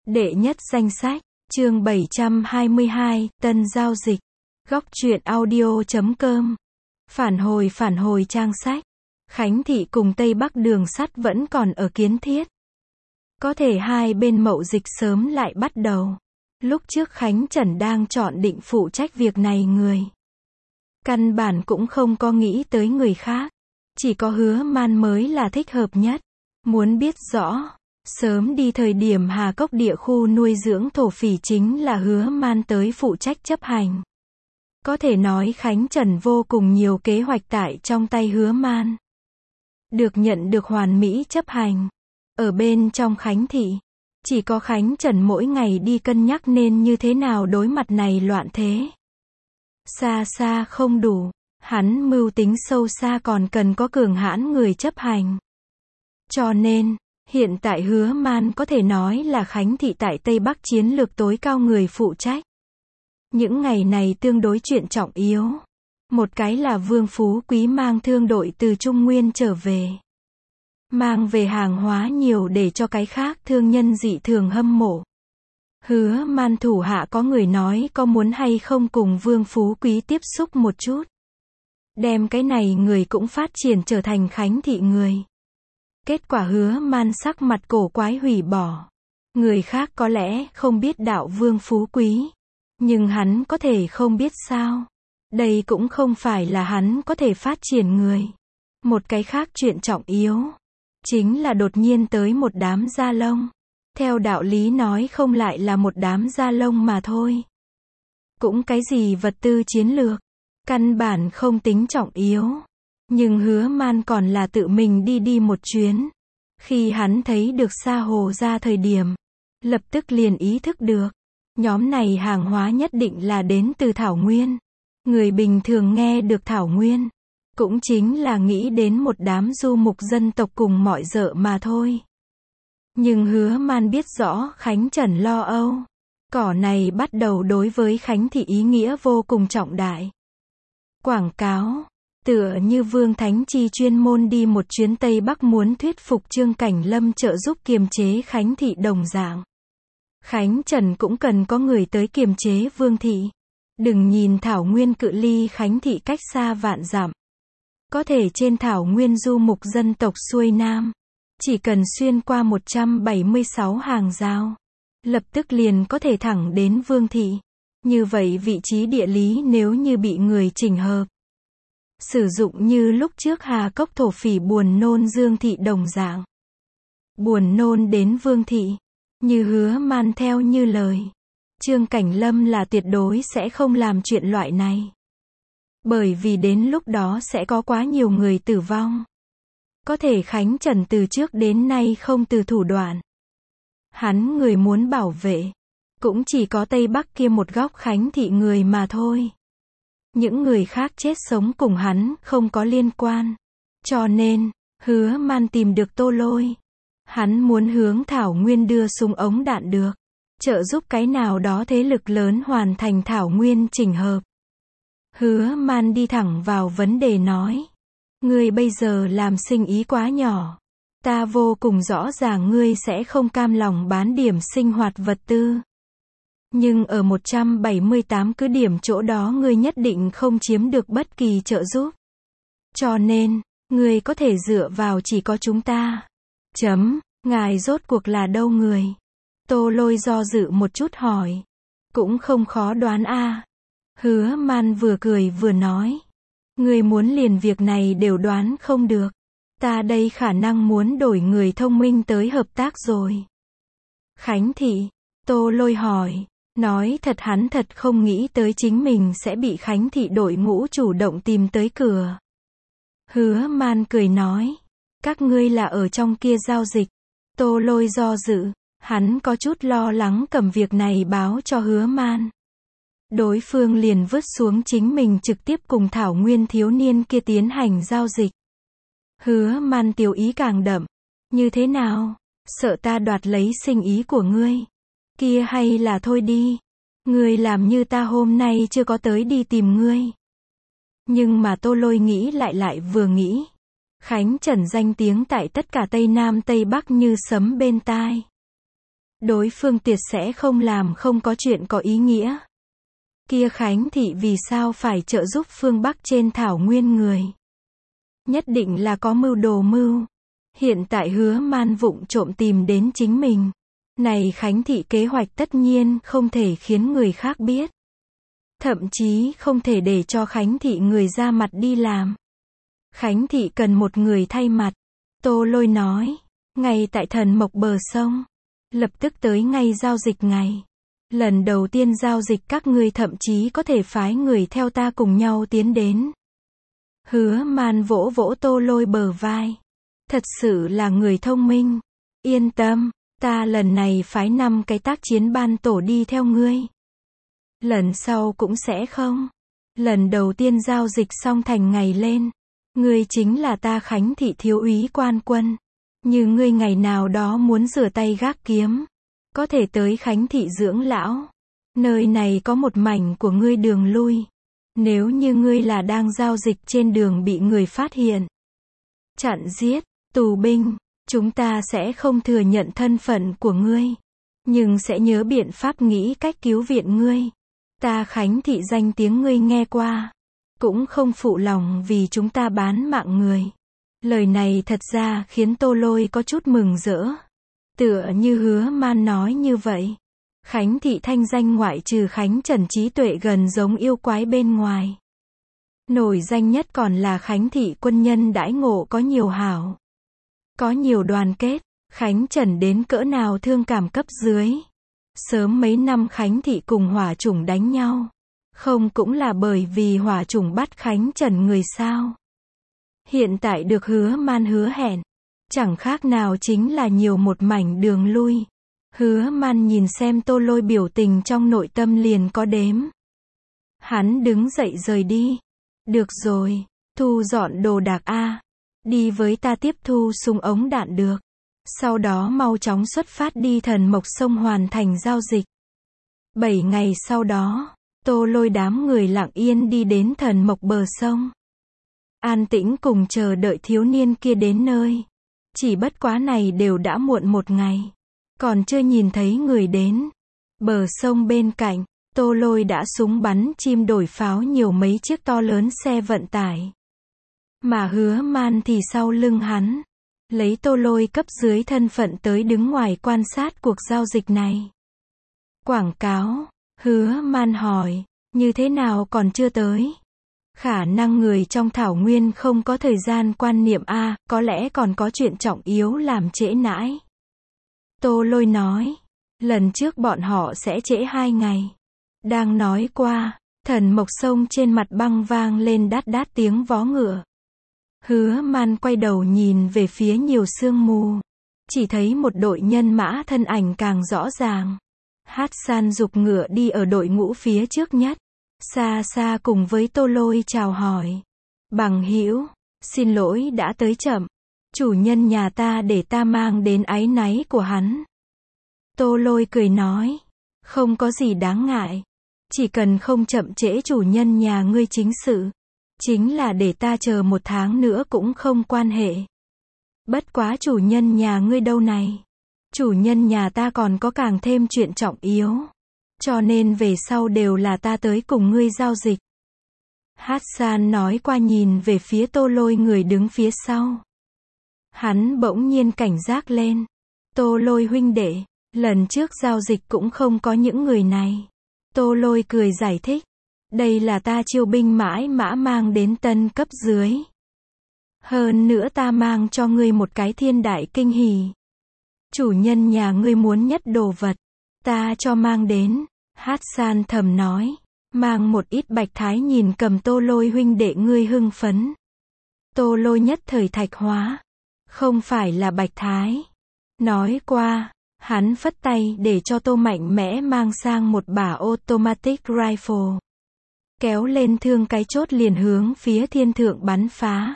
Đệ nhất danh sách, chương 722, tân giao dịch. Góc truyện audio.com. Phản hồi trang sách. Khánh Thị cùng Tây Bắc đường sắt vẫn còn ở kiến thiết. Có thể hai bên mậu dịch sớm lại bắt đầu. Lúc trước Khánh Trần đang chọn định phụ trách việc này người. Căn bản cũng không có nghĩ tới người khác. Chỉ có Hứa Man mới là thích hợp nhất. Muốn biết rõ, sớm đi thời điểm Hà Cốc địa khu nuôi dưỡng thổ phỉ chính là Hứa Man tới phụ trách chấp hành. Có thể nói Khánh Trần vô cùng nhiều kế hoạch tại trong tay Hứa Man. Được nhận được hoàn mỹ chấp hành. Ở bên trong Khánh Thị, chỉ có Khánh Trần mỗi ngày đi cân nhắc nên như thế nào đối mặt này loạn thế. Xa xa không đủ, hắn mưu tính sâu xa còn cần có cường hãn người chấp hành. Cho nên, hiện tại Hứa Man có thể nói là Khánh Thị tại Tây Bắc chiến lược tối cao người phụ trách. Những ngày này tương đối chuyện trọng yếu. Một cái là Vương Phú Quý mang thương đội từ Trung Nguyên trở về. Mang về hàng hóa nhiều để cho cái khác thương nhân dị thường hâm mộ. Hứa Man thủ hạ có người nói có muốn hay không cùng Vương Phú Quý tiếp xúc một chút. Đem cái này người cũng phát triển trở thành Khánh Thị người. Kết quả Hứa Man sắc mặt cổ quái hủy bỏ. Người khác có lẽ không biết đạo Vương Phú Quý. Nhưng hắn có thể không biết sao. Đây cũng không phải là hắn có thể phát triển người. Một cái khác chuyện trọng yếu. Chính là đột nhiên tới một đám da lông. Theo đạo lý nói không lại là một đám da lông mà thôi. Cũng cái gì vật tư chiến lược. Căn bản không tính trọng yếu. Nhưng Hứa Man còn là tự mình đi một chuyến. Khi hắn thấy được Sa Hồ ra thời điểm, lập tức liền ý thức được. Nhóm này hàng hóa nhất định là đến từ Thảo Nguyên. Người bình thường nghe được Thảo Nguyên, cũng chính là nghĩ đến một đám du mục dân tộc cùng mọi dợ mà thôi. Nhưng Hứa Man biết rõ Khánh Trần lo âu. Cỏ này bắt đầu đối với Khánh Thị ý nghĩa vô cùng trọng đại. Quảng cáo, tựa như Vương Thánh Chi chuyên môn đi một chuyến Tây Bắc muốn thuyết phục Trương Cảnh Lâm trợ giúp kiềm chế Khánh Thị đồng dạng. Khánh Trần cũng cần có người tới kiềm chế Vương Thị. Đừng nhìn Thảo Nguyên cự ly Khánh Thị cách xa vạn dặm. Có thể trên Thảo Nguyên du mục dân tộc xuôi Nam. Chỉ cần xuyên qua 176 hàng rào. Lập tức liền có thể thẳng đến Vương Thị. Như vậy vị trí địa lý nếu như bị người chỉnh hợp. Sử dụng như lúc trước Hà Cốc thổ phỉ buồn nôn Dương Thị đồng dạng. Buồn nôn đến Vương Thị. Như Hứa Man theo như lời. Trương Cảnh Lâm là tuyệt đối sẽ không làm chuyện loại này. Bởi vì đến lúc đó sẽ có quá nhiều người tử vong. Có thể Khánh Trần từ trước đến nay không từ thủ đoạn. Hắn người muốn bảo vệ. Cũng chỉ có Tây Bắc kia một góc Khánh Thị người mà thôi. Những người khác chết sống cùng hắn không có liên quan. Cho nên, Hứa Man tìm được Tô Lôi. Hắn muốn hướng Thảo Nguyên đưa súng ống đạn được. Trợ giúp cái nào đó thế lực lớn hoàn thành Thảo Nguyên chỉnh hợp. Hứa Man đi thẳng vào vấn đề nói. Ngươi bây giờ làm sinh ý quá nhỏ. Ta vô cùng rõ ràng ngươi sẽ không cam lòng bán điểm sinh hoạt vật tư. Nhưng ở 178 cứ điểm chỗ đó ngươi nhất định không chiếm được bất kỳ trợ giúp. Cho nên, ngươi có thể dựa vào chỉ có chúng ta. Ngài rốt cuộc là đâu người? Tô Lôi do dự một chút hỏi. Cũng không khó đoán a. Hứa Man vừa cười vừa nói. Ngươi muốn liền việc này đều đoán không được. Ta đây khả năng muốn đổi người thông minh tới hợp tác rồi. Khánh Thị, Tô Lôi hỏi. Nói thật hắn thật không nghĩ tới chính mình sẽ bị Khánh Thị đội ngũ chủ động tìm tới cửa. Hứa Man cười nói. Các ngươi là ở trong kia giao dịch. Tô Lôi do dự. Hắn có chút lo lắng cầm việc này báo cho Hứa Man. Đối phương liền vứt xuống chính mình trực tiếp cùng Thảo Nguyên thiếu niên kia tiến hành giao dịch. Hứa Man tiêu ý càng đậm. Như thế nào? Sợ ta đoạt lấy sinh ý của ngươi. Kia hay là thôi đi. Ngươi làm như ta hôm nay chưa có tới đi tìm ngươi. Nhưng mà Tô Lôi nghĩ lại vừa nghĩ. Khánh Trần danh tiếng tại tất cả Tây Nam Tây Bắc như sấm bên tai. Đối phương tuyệt sẽ không làm không có chuyện có ý nghĩa. Kia Khánh Thị vì sao phải trợ giúp phương Bắc trên thảo nguyên người? Nhất định là có mưu đồ mưu. Hiện tại Hứa Man vụng trộm tìm đến chính mình. Này Khánh Thị kế hoạch tất nhiên không thể khiến người khác biết. Thậm chí không thể để cho Khánh Thị người ra mặt đi làm. Khánh Thị cần một người thay mặt. Tô Lôi nói. Ngay tại Thần Mộc bờ sông. Lập tức tới ngay giao dịch ngày. Lần đầu tiên giao dịch các ngươi thậm chí có thể phái người theo ta cùng nhau tiến đến. Hứa Man vỗ vỗ Tô Lôi bờ vai. Thật sự là người thông minh. Yên tâm, ta lần này phái 5 cái tác chiến ban tổ đi theo ngươi. Lần sau cũng sẽ không. Lần đầu tiên giao dịch xong thành ngày lên. Ngươi chính là ta Khánh Thị thiếu úy quan quân. Như ngươi ngày nào đó muốn rửa tay gác kiếm. Có thể tới Khánh Thị dưỡng lão. Nơi này có một mảnh của ngươi đường lui. Nếu như ngươi là đang giao dịch trên đường bị người phát hiện. Chặn giết, tù binh. Chúng ta sẽ không thừa nhận thân phận của ngươi. Nhưng sẽ nhớ biện pháp nghĩ cách cứu viện ngươi. Ta Khánh Thị danh tiếng ngươi nghe qua. Cũng không phụ lòng vì chúng ta bán mạng người. Lời này thật ra khiến Tô Lôi có chút mừng rỡ. Tựa như Hứa Man nói như vậy. Khánh Thị thanh danh ngoại trừ Khánh Trần trí tuệ gần giống yêu quái bên ngoài. Nổi danh nhất còn là Khánh Thị quân nhân đãi ngộ có nhiều hảo. Có nhiều đoàn kết. Khánh Trần đến cỡ nào thương cảm cấp dưới. Sớm mấy năm Khánh Thị cùng hỏa chủng đánh nhau. Không cũng là bởi vì hỏa chủng bắt Khánh Trần người sao. Hiện tại được Hứa Man hứa hẹn. Chẳng khác nào chính là nhiều một mảnh đường lui. Hứa Man nhìn xem Tô Lôi biểu tình trong nội tâm liền có đếm. Hắn đứng dậy rời đi. Được rồi, thu dọn đồ đạc a. Đi với ta tiếp thu súng ống đạn được. Sau đó mau chóng xuất phát đi Thần Mộc sông hoàn thành giao dịch. 7 ngày sau đó, Tô Lôi đám người lặng yên đi đến Thần Mộc bờ sông. An tĩnh cùng chờ đợi thiếu niên kia đến nơi. Chỉ bất quá này đều đã muộn một ngày. Còn chưa nhìn thấy người đến. Bờ sông bên cạnh, Tô Lôi đã súng bắn chim đổi pháo nhiều mấy chiếc to lớn xe vận tải. Mà Hứa Man thì sau lưng hắn. Lấy Tô Lôi cấp dưới thân phận tới đứng ngoài quan sát cuộc giao dịch này. Quảng cáo, Hứa Man hỏi, như thế nào còn chưa tới? Khả năng người trong thảo nguyên không có thời gian quan niệm a, có lẽ còn có chuyện trọng yếu làm trễ nãi. Tô Lôi nói, lần trước bọn họ sẽ trễ 2 ngày. Đang nói qua, Thần Mộc sông trên mặt băng vang lên đát đát tiếng vó ngựa. Hứa Man quay đầu nhìn về phía nhiều sương mù. Chỉ thấy một đội nhân mã thân ảnh càng rõ ràng. Hassan giục ngựa đi ở đội ngũ phía trước nhất. Xa xa cùng với Tô Lôi chào hỏi. Bằng hữu, xin lỗi đã tới chậm. Chủ nhân nhà ta để ta mang đến áy náy của hắn. Tô Lôi cười nói. Không có gì đáng ngại. Chỉ cần không chậm trễ chủ nhân nhà ngươi chính sự. Chính là để ta chờ 1 tháng nữa cũng không quan hệ. Bất quá chủ nhân nhà ngươi đâu này. Chủ nhân nhà ta còn có càng thêm chuyện trọng yếu. Cho nên về sau đều là ta tới cùng ngươi giao dịch. Hassan nói qua nhìn về phía Tô Lôi người đứng phía sau. Hắn bỗng nhiên cảnh giác lên. Tô Lôi huynh đệ, lần trước giao dịch cũng không có những người này. Tô Lôi cười giải thích. Đây là ta chiêu binh mãi mã mang đến tân cấp dưới. Hơn nữa ta mang cho ngươi một cái thiên đại kinh hỉ. Chủ nhân nhà ngươi muốn nhất đồ vật. Ta cho mang đến. Hassan thầm nói. Mang một ít bạch thái nhìn cầm Tô Lôi huynh đệ ngươi hưng phấn. Tô Lôi nhất thời thạch hóa. Không phải là bạch thái. Nói qua, hắn phất tay để cho Tô mạnh mẽ mang sang một bả automatic rifle. Kéo lên thương cái chốt liền hướng phía thiên thượng bắn phá.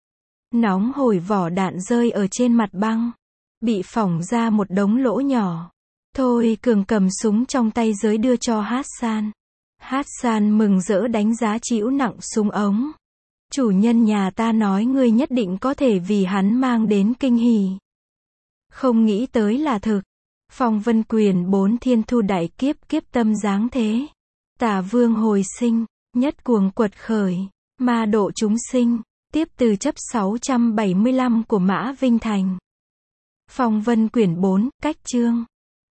Nóng hổi vỏ đạn rơi ở trên mặt băng. Bị phỏng ra một đống lỗ nhỏ. Thôi cường cầm súng trong tay giới đưa cho Hassan. Hassan mừng rỡ đánh giá trĩu nặng súng ống. Chủ nhân nhà ta nói ngươi nhất định có thể vì hắn mang đến kinh hỉ. Không nghĩ tới là thực. Phong vân quyển 4 thiên thu đại kiếp, kiếp tâm giáng thế. Tả vương hồi sinh, nhất cuồng quật khởi, ma độ chúng sinh, tiếp từ chấp 675 của Mã Vinh Thành. Phong vân quyển 4, cách chương.